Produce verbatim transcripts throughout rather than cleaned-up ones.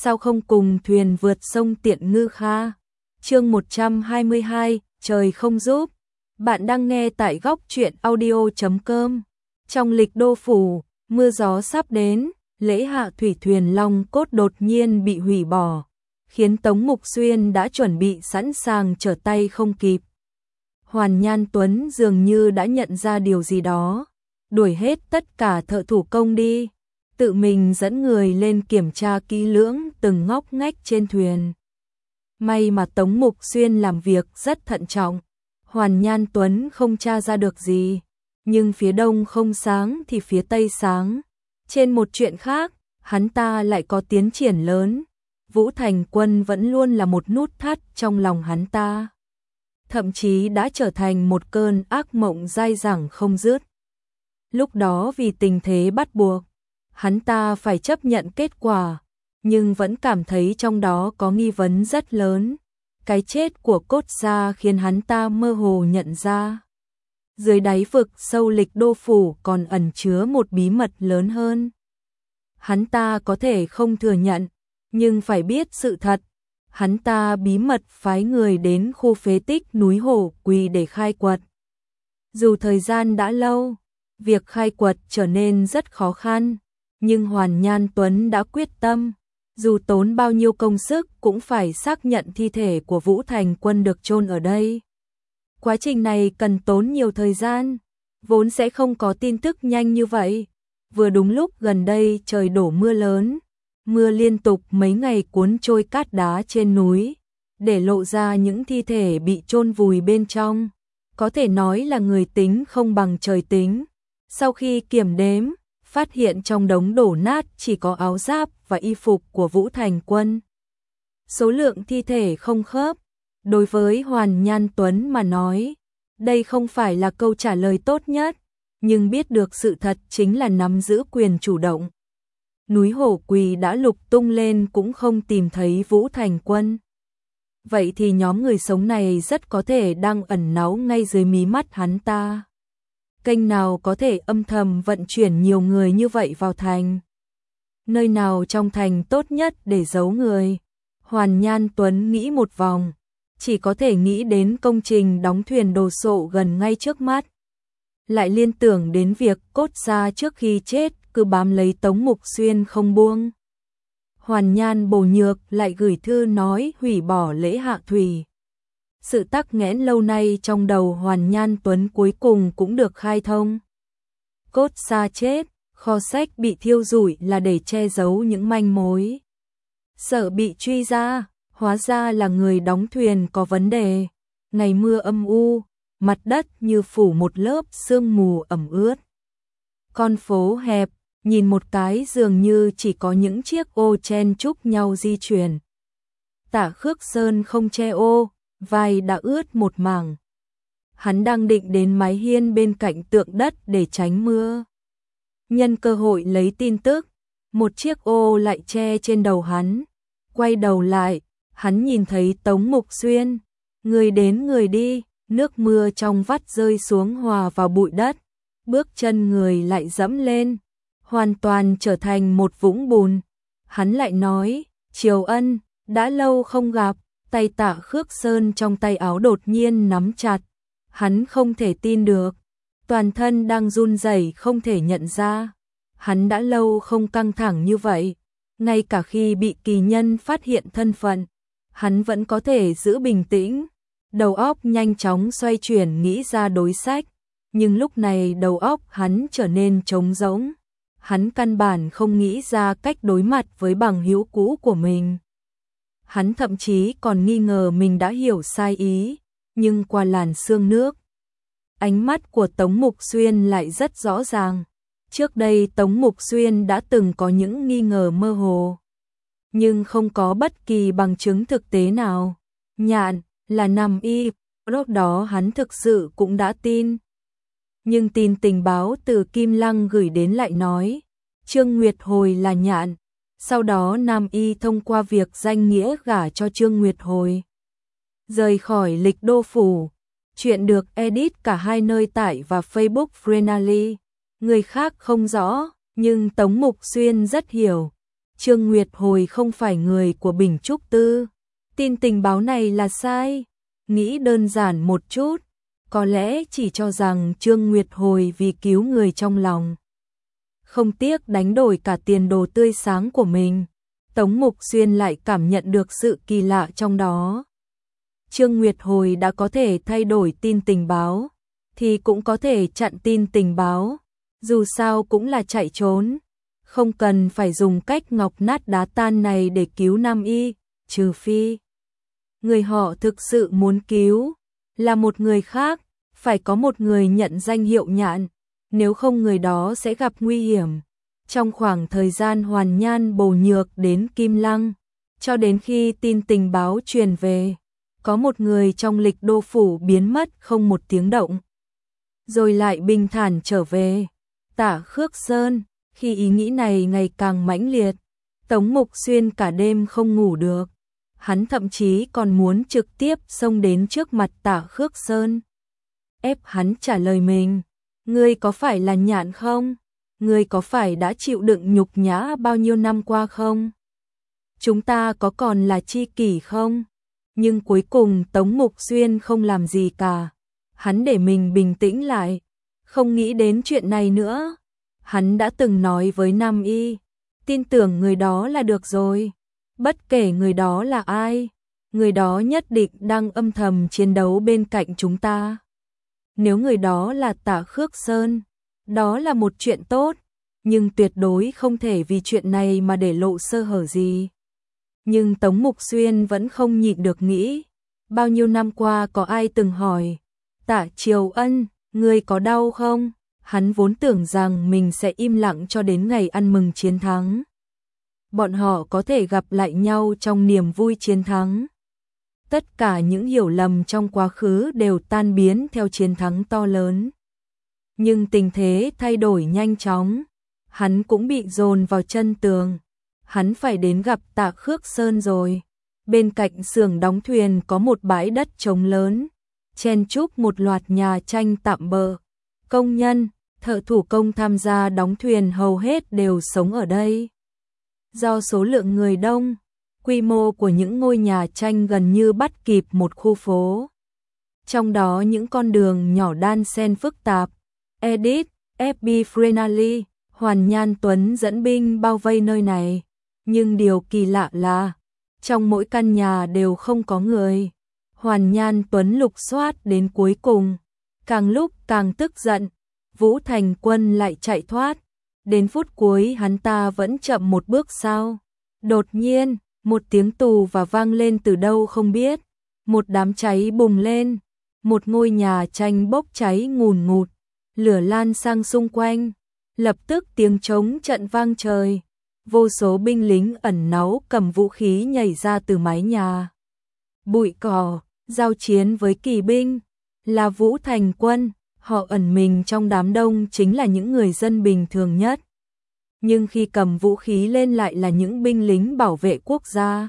sao không cùng thuyền vượt sông Tiện Ngư Kha. Chương một trăm hai mươi hai, trời không giúp. Bạn đang nghe tại góc truyện audio chấm com. Trong lịch đô phủ, mưa gió sắp đến, lễ hạ thủy thuyền Long Cốt đột nhiên bị hủy bỏ, khiến Tống Mục Xuyên đã chuẩn bị sẵn sàng trở tay không kịp. Hoàn Nhan Tuấn dường như đã nhận ra điều gì đó, đuổi hết tất cả thợ thủ công đi, tự mình dẫn người lên kiểm tra kỹ lưỡng từng ngóc ngách trên thuyền. May mà Tống Mục Xuyên làm việc rất thận trọng, Hoàn Nhan Tuấn không tra ra được gì, nhưng phía đông không sáng thì phía tây sáng. Trên một chuyện khác, hắn ta lại có tiến triển lớn, Vũ Thành Quân vẫn luôn là một nút thắt trong lòng hắn ta. Thậm chí đã trở thành một cơn ác mộng dai dẳng không dứt. Lúc đó vì tình thế bắt buộc, hắn ta phải chấp nhận kết quả, nhưng vẫn cảm thấy trong đó có nghi vấn rất lớn. Cái chết của Cốt Gia khiến hắn ta mơ hồ nhận ra, dưới đáy vực sâu lịch đô phủ còn ẩn chứa một bí mật lớn hơn. Hắn ta có thể không thừa nhận, nhưng phải biết sự thật. Hắn ta bí mật phái người đến khu phế tích núi Hổ Quỳ để khai quật. Dù thời gian đã lâu, việc khai quật trở nên rất khó khăn, nhưng Hoàn Nhan Tuấn đã quyết tâm, dù tốn bao nhiêu công sức cũng phải xác nhận thi thể của Vũ Thành Quân được chôn ở đây. Quá trình này cần tốn nhiều thời gian, vốn sẽ không có tin tức nhanh như vậy. Vừa đúng lúc gần đây trời đổ mưa lớn, mưa liên tục mấy ngày cuốn trôi cát đá trên núi, để lộ ra những thi thể bị chôn vùi bên trong. Có thể nói là người tính không bằng trời tính. Sau khi kiểm đếm, phát hiện trong đống đổ nát chỉ có áo giáp và y phục của Vũ Thành Quân. Số lượng thi thể không khớp. Đối với Hoàn Nhan Tuấn mà nói, đây không phải là câu trả lời tốt nhất, nhưng biết được sự thật chính là nắm giữ quyền chủ động. Núi Hổ Quỳ đã lục tung lên cũng không tìm thấy Vũ Thành Quân. Vậy thì nhóm người sống này rất có thể đang ẩn náu ngay dưới mí mắt hắn ta. Kênh nào có thể âm thầm vận chuyển nhiều người như vậy vào thành? Nơi nào trong thành tốt nhất để giấu người? Hoàn Nhan Tuấn nghĩ một vòng, chỉ có thể nghĩ đến công trình đóng thuyền đồ sộ gần ngay trước mắt. Lại liên tưởng đến việc Cốt Gia trước khi chết cứ bám lấy Tống Mục Xuyên không buông. Hoàn Nhan Bổ Nhược lại gửi thư nói hủy bỏ lễ hạ thủy. Sự tắc nghẽn lâu nay trong đầu Hoàn Nhan Tuấn cuối cùng cũng được khai thông. Cốt Gia chết, kho sách bị thiêu rụi là để che giấu những manh mối. Sợ bị truy ra, hóa ra là người đóng thuyền có vấn đề. Ngày mưa âm u, mặt đất như phủ một lớp sương mù ẩm ướt. Con phố hẹp, nhìn một cái dường như chỉ có những chiếc ô chen chúc nhau di chuyển. Tả Khước Sơn không che ô, vai đã ướt một mảng. Hắn đang định đến mái hiên bên cạnh tượng đất để tránh mưa. Nhân cơ hội lấy tin tức, một chiếc ô lại che trên đầu hắn. Quay đầu lại, hắn nhìn thấy Tống Mục Xuyên. Người đến người đi, nước mưa trong vắt rơi xuống hòa vào bụi đất. Bước chân người lại dẫm lên, hoàn toàn trở thành một vũng bùn. Hắn lại nói, Triều Ân, đã lâu không gặp. Tay Tạ Khước Sơn trong tay áo đột nhiên nắm chặt. Hắn không thể tin được, toàn thân đang run rẩy không thể nhận ra. Hắn đã lâu không căng thẳng như vậy. Ngay cả khi bị kỳ nhân phát hiện thân phận, hắn vẫn có thể giữ bình tĩnh. Đầu óc nhanh chóng xoay chuyển nghĩ ra đối sách. Nhưng lúc này đầu óc hắn trở nên trống rỗng. Hắn căn bản không nghĩ ra cách đối mặt với bằng hữu cũ của mình. Hắn thậm chí còn nghi ngờ mình đã hiểu sai ý, nhưng qua làn sương nước, ánh mắt của Tống Mục Xuyên lại rất rõ ràng. Trước đây Tống Mục Xuyên đã từng có những nghi ngờ mơ hồ, nhưng không có bất kỳ bằng chứng thực tế nào. Nhạn là Nam Y, lúc đó hắn thực sự cũng đã tin. Nhưng tin tình báo từ Kim Lăng gửi đến lại nói, Trương Nguyệt Hồi là Nhạn. Sau đó Nam Y thông qua việc danh nghĩa gả cho Trương Nguyệt Hồi, rời khỏi lịch đô phủ. Chuyện được edit cả hai nơi tải và Facebook Frenally. Người khác không rõ, nhưng Tống Mục Xuyên rất hiểu. Trương Nguyệt Hồi không phải người của Bình Trúc Tư. Tin tình báo này là sai. Nghĩ đơn giản một chút, có lẽ chỉ cho rằng Trương Nguyệt Hồi vì cứu người trong lòng, không tiếc đánh đổi cả tiền đồ tươi sáng của mình. Tống Mục Xuyên lại cảm nhận được sự kỳ lạ trong đó. Trương Nguyệt Hồi đã có thể thay đổi tin tình báo, thì cũng có thể chặn tin tình báo, dù sao cũng là chạy trốn, không cần phải dùng cách ngọc nát đá tan này để cứu Nam Y, trừ phi người họ thực sự muốn cứu là một người khác, phải có một người nhận danh hiệu Nhạn, nếu không người đó sẽ gặp nguy hiểm. Trong khoảng thời gian Hoàn Nhan Bồ Nhược đến Kim Lăng, cho đến khi tin tình báo truyền về, có một người trong Lịch Đô phủ biến mất không một tiếng động, rồi lại bình thản trở về. Tả Khước Sơn, khi ý nghĩ này ngày càng mãnh liệt, Tống Mục Xuyên cả đêm không ngủ được. Hắn thậm chí còn muốn trực tiếp xông đến trước mặt Tả Khước Sơn, ép hắn trả lời mình. Ngươi có phải là Nhạn không? Ngươi có phải đã chịu đựng nhục nhã bao nhiêu năm qua không? Chúng ta có còn là tri kỷ không? Nhưng cuối cùng Tống Mục Xuyên không làm gì cả. Hắn để mình bình tĩnh lại, không nghĩ đến chuyện này nữa. Hắn đã từng nói với Nam Y, tin tưởng người đó là được rồi. Bất kể người đó là ai, người đó nhất định đang âm thầm chiến đấu bên cạnh chúng ta. Nếu người đó là Tả Khước Sơn, đó là một chuyện tốt, nhưng tuyệt đối không thể vì chuyện này mà để lộ sơ hở gì. Nhưng Tống Mục Xuyên vẫn không nhịn được nghĩ, bao nhiêu năm qua có ai từng hỏi, Tả Triều Ân, ngươi có đau không? Hắn vốn tưởng rằng mình sẽ im lặng cho đến ngày ăn mừng chiến thắng. Bọn họ có thể gặp lại nhau trong niềm vui chiến thắng. Tất cả những hiểu lầm trong quá khứ đều tan biến theo chiến thắng to lớn. Nhưng tình thế thay đổi nhanh chóng, hắn cũng bị dồn vào chân tường. Hắn phải đến gặp Tạ Khước Sơn rồi. Bên cạnh xưởng đóng thuyền có một bãi đất trống lớn, chen chúc một loạt nhà tranh tạm bợ. Công nhân, thợ thủ công tham gia đóng thuyền hầu hết đều sống ở đây. Do số lượng người đông, quy mô của những ngôi nhà tranh gần như bắt kịp một khu phố. Trong đó những con đường nhỏ đan xen phức tạp. Edith, ép bê Frenali, Hoàn Nhan Tuấn dẫn binh bao vây nơi này. Nhưng điều kỳ lạ là, trong mỗi căn nhà đều không có người. Hoàn Nhan Tuấn lục soát đến cuối cùng, càng lúc càng tức giận, Vũ Thành Quân lại chạy thoát. Đến phút cuối hắn ta vẫn chậm một bước sao. Đột nhiên, một tiếng tù và vang lên từ đâu không biết. Một đám cháy bùng lên, một ngôi nhà tranh bốc cháy ngùn ngụt, lửa lan sang xung quanh. Lập tức tiếng trống trận vang trời. Vô số binh lính ẩn náu cầm vũ khí nhảy ra từ mái nhà. Bụi cỏ, giao chiến với kỳ binh, là Vũ Thành Quân. Họ ẩn mình trong đám đông chính là những người dân bình thường nhất. Nhưng khi cầm vũ khí lên lại là những binh lính bảo vệ quốc gia.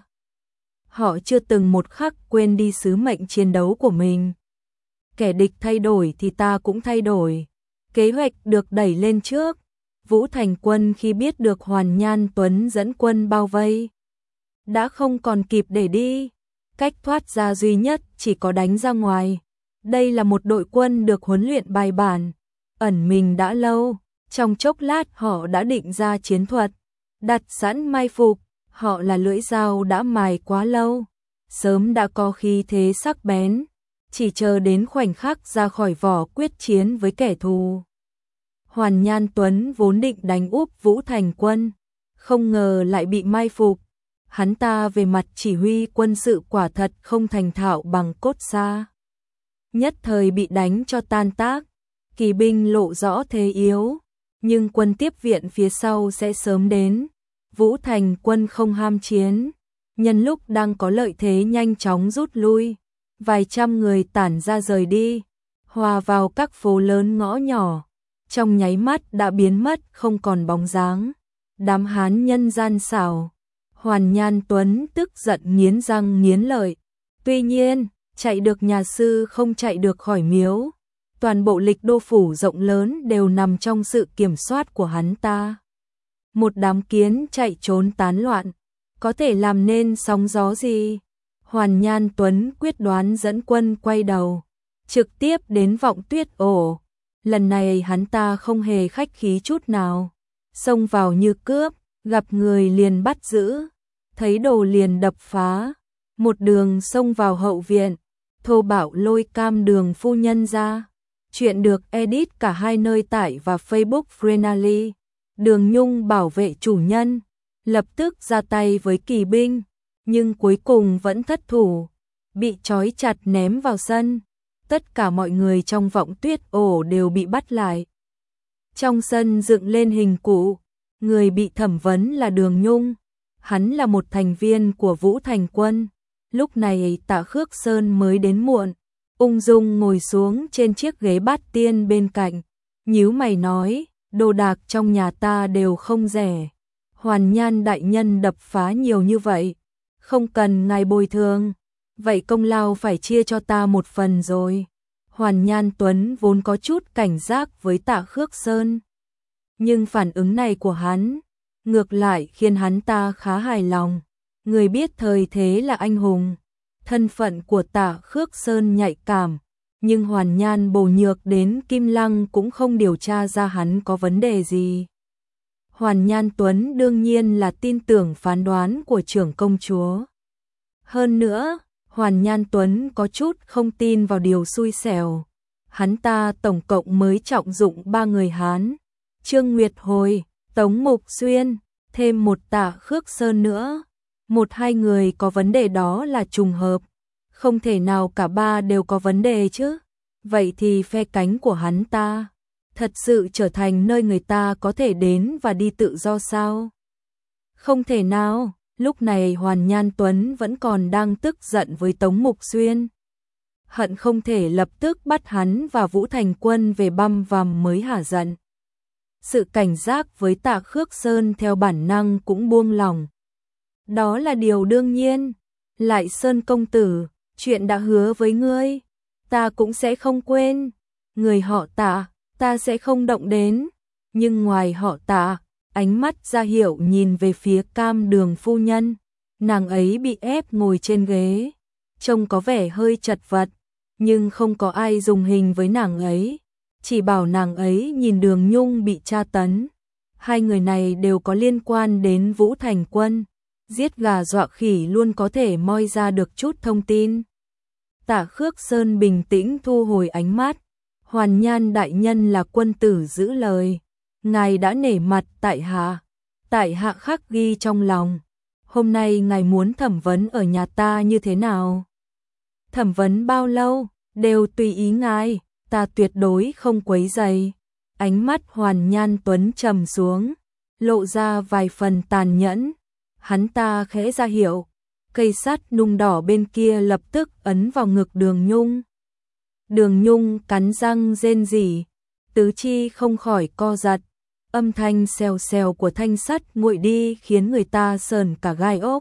Họ chưa từng một khắc quên đi sứ mệnh chiến đấu của mình. Kẻ địch thay đổi thì ta cũng thay đổi. Kế hoạch được đẩy lên trước. Vũ Thành Quân khi biết được Hoàn Nhan Tuấn dẫn quân bao vây, đã không còn kịp để đi. Cách thoát ra duy nhất chỉ có đánh ra ngoài. Đây là một đội quân được huấn luyện bài bản, ẩn mình đã lâu. Trong chốc lát họ đã định ra chiến thuật, đặt sẵn mai phục. Họ là lưỡi dao đã mài quá lâu, sớm đã có khí thế sắc bén, chỉ chờ đến khoảnh khắc ra khỏi vỏ quyết chiến với kẻ thù. Hoàn Nhan Tuấn vốn định đánh úp Vũ Thành Quân, không ngờ lại bị mai phục. Hắn ta về mặt chỉ huy quân sự quả thật không thành thạo bằng cốt xa. Nhất thời bị đánh cho tan tác, kỳ binh lộ rõ thế yếu, nhưng quân tiếp viện phía sau sẽ sớm đến. Vũ Thành Quân không ham chiến, nhân lúc đang có lợi thế nhanh chóng rút lui. Vài trăm người tản ra rời đi, hòa vào các phố lớn ngõ nhỏ, trong nháy mắt đã biến mất không còn bóng dáng. Đám hán nhân gian xảo, Hoàn Nhan Tuấn tức giận nghiến răng nghiến lợi. Tuy nhiên, chạy được nhà sư không chạy được khỏi miếu. Toàn bộ Lịch Đô phủ rộng lớn đều nằm trong sự kiểm soát của hắn ta. một đám kiến chạy trốn tán loạn, có thể làm nên sóng gió gì? Hoàn Nhan Tuấn quyết đoán dẫn quân quay đầu, trực tiếp đến Vọng Tuyết ổ. Lần này hắn ta không hề khách khí chút nào, xông vào như cướp, gặp người liền bắt giữ, thấy đồ liền đập phá, một đường xông vào hậu viện, thô bạo lôi Cam Đường phu nhân ra. Chuyện được edit cả hai nơi tải và Facebook Friendly. Đường Nhung bảo vệ chủ nhân, lập tức ra tay với kỳ binh, nhưng cuối cùng vẫn thất thủ, bị trói chặt ném vào sân. Tất cả mọi người trong Vọng Tuyết ổ đều bị bắt lại. Trong sân dựng lên hình cụ, người bị thẩm vấn là Đường Nhung, hắn là một thành viên của Vũ Thành Quân. Lúc này Tạ Khước Sơn mới đến muộn, ung dung ngồi xuống trên chiếc ghế bát tiên bên cạnh, nhíu mày nói, đồ đạc trong nhà ta đều không rẻ. Hoàn Nhan đại nhân đập phá nhiều như vậy, không cần ngài bồi thường, vậy công lao phải chia cho ta một phần rồi. Hoàn Nhan Tuấn vốn có chút cảnh giác với Tạ Khước Sơn, nhưng phản ứng này của hắn, ngược lại khiến hắn ta khá hài lòng. Người biết thời thế là anh hùng, thân phận của Tạ Khước Sơn nhạy cảm, nhưng Hoàn Nhan bổ nhược đến Kim Lăng cũng không điều tra ra hắn có vấn đề gì. Hoàn Nhan Tuấn đương nhiên là tin tưởng phán đoán của trưởng công chúa. Hơn nữa, Hoàn Nhan Tuấn có chút không tin vào điều xui xẻo. Hắn ta tổng cộng mới trọng dụng ba người Hán, Trương Nguyệt Hồi, Tống Mục Xuyên, thêm một Tạ Khước Sơn nữa. Một hai người có vấn đề đó là trùng hợp, không thể nào cả ba đều có vấn đề chứ. Vậy thì phe cánh của hắn ta thật sự trở thành nơi người ta có thể đến và đi tự do sao? Không thể nào. Lúc này Hoàn Nhan Tuấn vẫn còn đang tức giận với Tống Mục Xuyên, hận không thể lập tức bắt hắn và Vũ Thành Quân về băm vằm mới hả giận. Sự cảnh giác với Tạ Khước Sơn theo bản năng cũng buông lỏng. Đó là điều đương nhiên. Lại Sơn công tử, chuyện đã hứa với ngươi, ta cũng sẽ không quên. Người họ Tạ, ta sẽ không động đến. Nhưng ngoài họ Tạ, ánh mắt ra hiệu nhìn về phía Cam Đường phu nhân. Nàng ấy bị ép ngồi trên ghế, trông có vẻ hơi chật vật, nhưng không có ai dùng hình với nàng ấy, chỉ bảo nàng ấy nhìn Đường Nhung bị tra tấn. Hai người này đều có liên quan đến Vũ Thành Quân, giết gà dọa khỉ luôn có thể moi ra được chút thông tin. Tạ Khước Sơn bình tĩnh thu hồi ánh mắt. Hoàn Nhan đại nhân là quân tử giữ lời, ngài đã nể mặt tại hạ, tại hạ khắc ghi trong lòng. Hôm nay ngài muốn thẩm vấn ở nhà ta như thế nào? Thẩm vấn bao lâu, đều tùy ý ngài, ta tuyệt đối không quấy rầy. Ánh mắt Hoàn Nhan Tuấn trầm xuống, lộ ra vài phần tàn nhẫn. Hắn ta khẽ ra hiệu, cây sắt nung đỏ bên kia lập tức ấn vào ngực Đường Nhung. Đường Nhung cắn răng rên rỉ, tứ chi không khỏi co giật, âm thanh xèo xèo của thanh sắt nguội đi khiến người ta sờn cả gai ốc.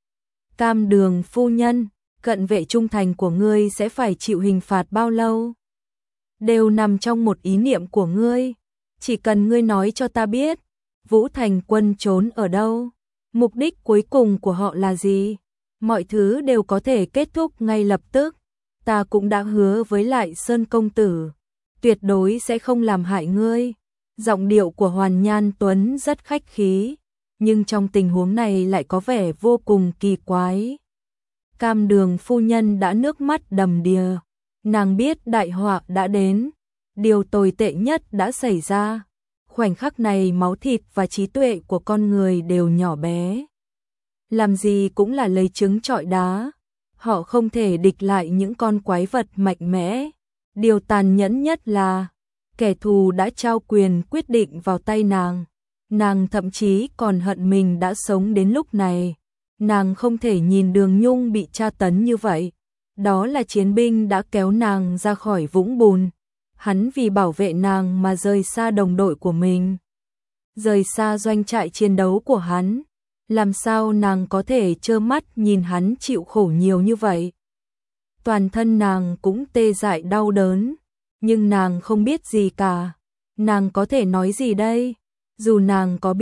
Cam Đường phu nhân, cận vệ trung thành của ngươi sẽ phải chịu hình phạt bao lâu? Đều nằm trong một ý niệm của ngươi, chỉ cần ngươi nói cho ta biết, Vũ Thành Quân trốn ở đâu, mục đích cuối cùng của họ là gì, mọi thứ đều có thể kết thúc ngay lập tức. Ta cũng đã hứa với Lại Sơn công tử, tuyệt đối sẽ không làm hại ngươi. Giọng điệu của Hoàn Nhan Tuấn rất khách khí, nhưng trong tình huống này lại có vẻ vô cùng kỳ quái. Cam Đường phu nhân đã nước mắt đầm đìa, nàng biết đại họa đã đến, điều tồi tệ nhất đã xảy ra. Khoảnh khắc này máu thịt và trí tuệ của con người đều nhỏ bé, làm gì cũng là lấy trứng trọi đá. Họ không thể địch lại những con quái vật mạnh mẽ. Điều tàn nhẫn nhất là kẻ thù đã trao quyền quyết định vào tay nàng. Nàng thậm chí còn hận mình đã sống đến lúc này. Nàng không thể nhìn Đường Nhung bị tra tấn như vậy. Đó là chiến binh đã kéo nàng ra khỏi vũng bùn. Hắn vì bảo vệ nàng mà rời xa đồng đội của mình, rời xa doanh trại chiến đấu của hắn. Làm sao nàng có thể trơ mắt nhìn hắn chịu khổ nhiều như vậy? Toàn thân nàng cũng tê dại đau đớn, nhưng nàng không biết gì cả. Nàng có thể nói gì đây? Dù nàng có biết,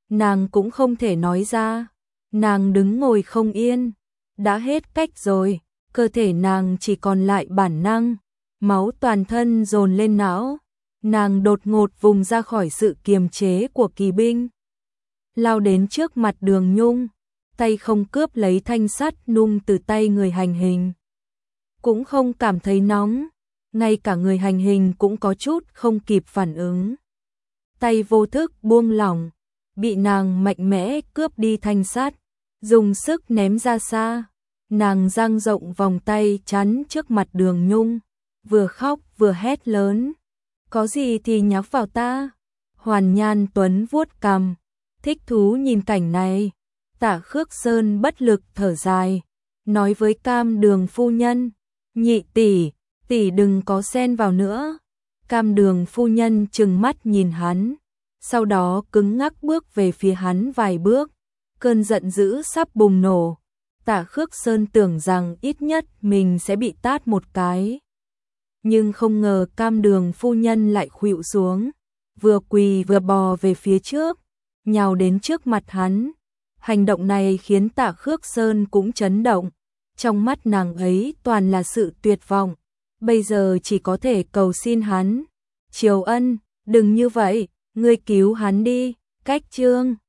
nàng cũng không thể nói ra. Nàng đứng ngồi không yên, đã hết cách rồi, cơ thể nàng chỉ còn lại bản năng, máu toàn thân dồn lên não. Nàng đột ngột vùng ra khỏi sự kiềm chế của kỳ binh, lao đến trước mặt Đường Nhung, tay không cướp lấy thanh sắt nung từ tay người hành hình. Cũng không cảm thấy nóng, ngay cả người hành hình cũng có chút không kịp phản ứng. Tay vô thức buông lỏng, bị nàng mạnh mẽ cướp đi thanh sắt, dùng sức ném ra xa. Nàng dang rộng vòng tay chắn trước mặt Đường Nhung, vừa khóc vừa hét lớn. Có gì thì nhắc vào ta. Hoàn Nhan Tuấn vuốt cằm, thích thú nhìn cảnh này. Tạ Khước Sơn bất lực thở dài, nói với Cam Đường phu nhân, nhị tỷ, tỷ đừng có xen vào nữa. Cam Đường phu nhân trừng mắt nhìn hắn, sau đó cứng ngắc bước về phía hắn vài bước, cơn giận dữ sắp bùng nổ. Tạ Khước Sơn tưởng rằng ít nhất mình sẽ bị tát một cái, nhưng không ngờ Cam Đường phu nhân lại khuỵu xuống, vừa quỳ vừa bò về phía trước, nhào đến trước mặt hắn. Hành động này khiến Tạ Khước Sơn cũng chấn động, trong mắt nàng ấy toàn là sự tuyệt vọng, bây giờ chỉ có thể cầu xin hắn. Triều Ân, đừng như vậy, ngươi cứu hắn đi. Cách chương